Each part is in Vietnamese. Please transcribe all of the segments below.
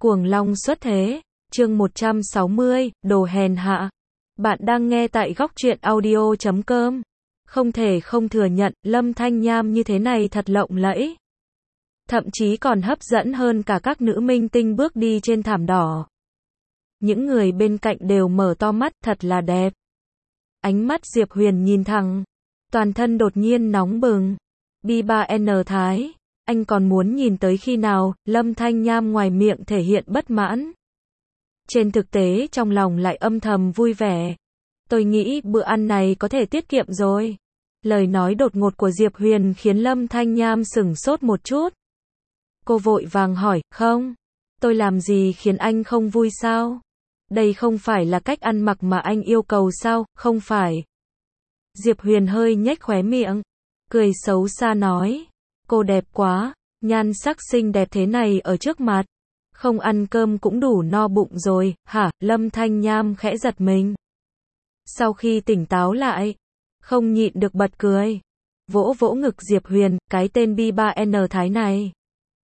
Cuồng long xuất thế, chương 160, đồ hèn hạ. Bạn đang nghe tại góc truyện audio.com. Không thể không thừa nhận, Lâm Thanh Nham như thế này thật lộng lẫy. Thậm chí còn hấp dẫn hơn cả các nữ minh tinh bước đi trên thảm đỏ. Những người bên cạnh đều mở to mắt, thật là đẹp. Ánh mắt Diệp Huyền nhìn thẳng, toàn thân đột nhiên nóng bừng. B3N Thái, anh còn muốn nhìn tới khi nào? Lâm Thanh Nham ngoài miệng thể hiện bất mãn. Trên thực tế trong lòng lại âm thầm vui vẻ. Tôi nghĩ bữa ăn này có thể tiết kiệm rồi. Lời nói đột ngột của Diệp Huyền khiến Lâm Thanh Nham sửng sốt một chút. Cô vội vàng hỏi, không? Tôi làm gì khiến anh không vui sao? Đây không phải là cách ăn mặc mà anh yêu cầu sao? Không phải. Diệp Huyền hơi nhếch khóe miệng, cười xấu xa nói. Cô đẹp quá, nhan sắc xinh đẹp thế này ở trước mặt. Không ăn cơm cũng đủ no bụng rồi, hả? Lâm Thanh Nham khẽ giật mình. Sau khi tỉnh táo lại, không nhịn được bật cười. Vỗ vỗ ngực Diệp Huyền, cái tên B3N Thái này.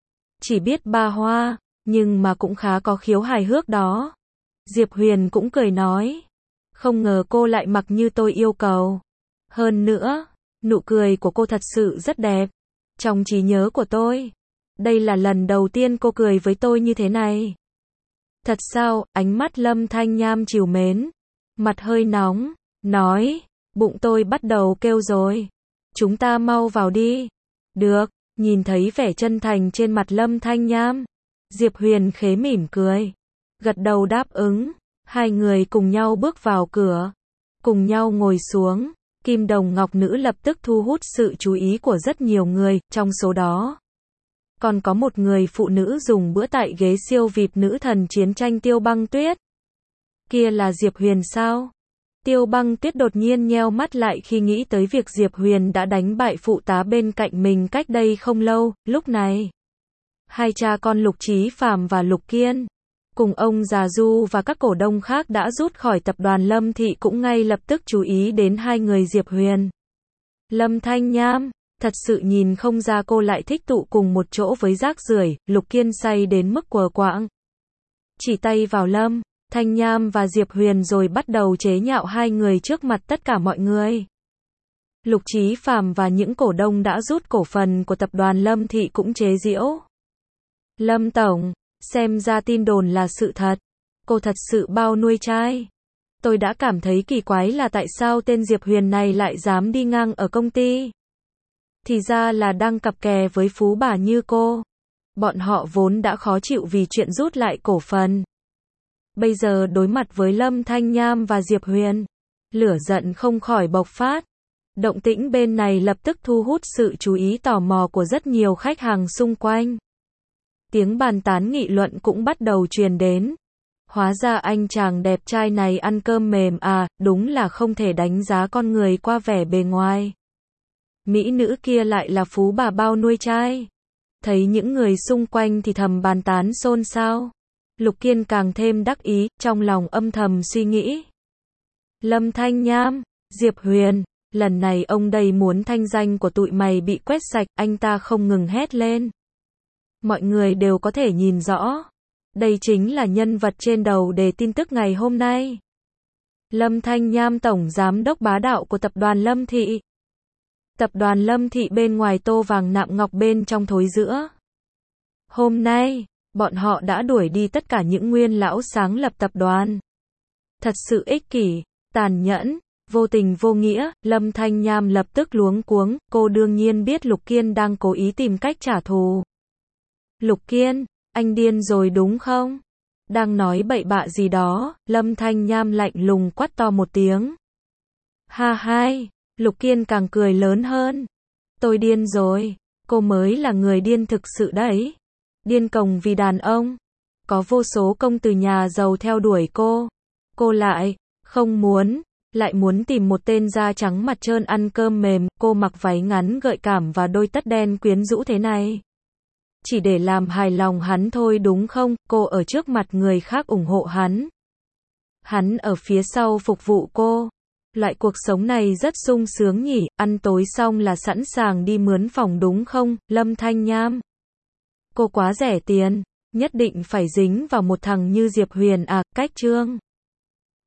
Chỉ biết ba hoa, nhưng mà cũng khá có khiếu hài hước đó. Diệp Huyền cũng cười nói. Không ngờ cô lại mặc như tôi yêu cầu. Hơn nữa, nụ cười của cô thật sự rất đẹp. Trong trí nhớ của tôi, đây là lần đầu tiên cô cười với tôi như thế này. Thật sao? Ánh mắt Lâm Thanh Nham trìu mến, mặt hơi nóng, nói, bụng tôi bắt đầu kêu rồi. Chúng ta mau vào đi. Được, nhìn thấy vẻ chân thành trên mặt Lâm Thanh Nham, Diệp Huyền khế mỉm cười, gật đầu đáp ứng. Hai người cùng nhau bước vào cửa, cùng nhau ngồi xuống. Kim đồng ngọc nữ lập tức thu hút sự chú ý của rất nhiều người, trong số đó còn có một người phụ nữ dùng bữa tại ghế siêu VIP nữ thần chiến tranh Tiêu Băng Tuyết. Kia là Diệp Huyền sao? Tiêu Băng Tuyết đột nhiên nheo mắt lại khi nghĩ tới việc Diệp Huyền đã đánh bại phụ tá bên cạnh mình cách đây không lâu. Lúc này, hai cha con Lục Chí Phàm và Lục Kiên, cùng ông già Du và các cổ đông khác đã rút khỏi tập đoàn Lâm Thị cũng ngay lập tức chú ý đến hai người Diệp Huyền. Lâm Thanh Nham, thật sự nhìn không ra cô lại thích tụ cùng một chỗ với rác rưởi. Lục Kiên say đến mức quờ quạng, chỉ tay vào Lâm Thanh Nham và Diệp Huyền rồi bắt đầu chế nhạo hai người trước mặt tất cả mọi người. Lục Chí Phàm và những cổ đông đã rút cổ phần của tập đoàn Lâm Thị cũng chế giễu. Lâm Tổng, xem ra tin đồn là sự thật. Cô thật sự bao nuôi trai. Tôi đã cảm thấy kỳ quái là tại sao tên Diệp Huyền này lại dám đi ngang ở công ty. Thì ra là đang cặp kè với phú bà như cô. Bọn họ vốn đã khó chịu vì chuyện rút lại cổ phần. Bây giờ đối mặt với Lâm Thanh Nham và Diệp Huyền, lửa giận không khỏi bộc phát. Động tĩnh bên này lập tức thu hút sự chú ý tò mò của rất nhiều khách hàng xung quanh. Tiếng bàn tán nghị luận cũng bắt đầu truyền đến. Hóa ra anh chàng đẹp trai này ăn cơm mềm à, đúng là không thể đánh giá con người qua vẻ bề ngoài. Mỹ nữ kia lại là phú bà bao nuôi trai. Thấy những người xung quanh thì thầm bàn tán xôn xao. Lục Kiên càng thêm đắc ý, trong lòng âm thầm suy nghĩ. Lâm Thanh Nham, Diệp Huyền, lần này ông đây muốn thanh danh của tụi mày bị quét sạch, anh ta không ngừng hét lên. Mọi người đều có thể nhìn rõ. Đây chính là nhân vật trên đầu đề tin tức ngày hôm nay. Lâm Thanh Nham tổng giám đốc bá đạo của tập đoàn Lâm Thị. Tập đoàn Lâm Thị bên ngoài tô vàng nạm ngọc, bên trong thối giữa. Hôm nay, bọn họ đã đuổi đi tất cả những nguyên lão sáng lập tập đoàn. Thật sự ích kỷ, tàn nhẫn, vô tình vô nghĩa. Lâm Thanh Nham lập tức luống cuống. Cô đương nhiên biết Lục Kiên đang cố ý tìm cách trả thù. Lục Kiên, anh điên rồi đúng không? Đang nói bậy bạ gì đó? Lâm Thanh Nham lạnh lùng quát to một tiếng. Ha hai, Lục Kiên càng cười lớn hơn. Tôi điên rồi, cô mới là người điên thực sự đấy. Điên cuồng vì đàn ông. Có vô số công tử nhà giàu theo đuổi cô. Cô lại không muốn, lại muốn tìm một tên da trắng mặt trơn ăn cơm mềm. Cô mặc váy ngắn gợi cảm và đôi tất đen quyến rũ thế này, chỉ để làm hài lòng hắn thôi đúng không? Cô ở trước mặt người khác ủng hộ hắn. Hắn ở phía sau phục vụ cô. Loại cuộc sống này rất sung sướng nhỉ, ăn tối xong là sẵn sàng đi mướn phòng đúng không? Lâm Thanh Nham, cô quá rẻ tiền, nhất định phải dính vào một thằng như Diệp Huyền à, cách Trương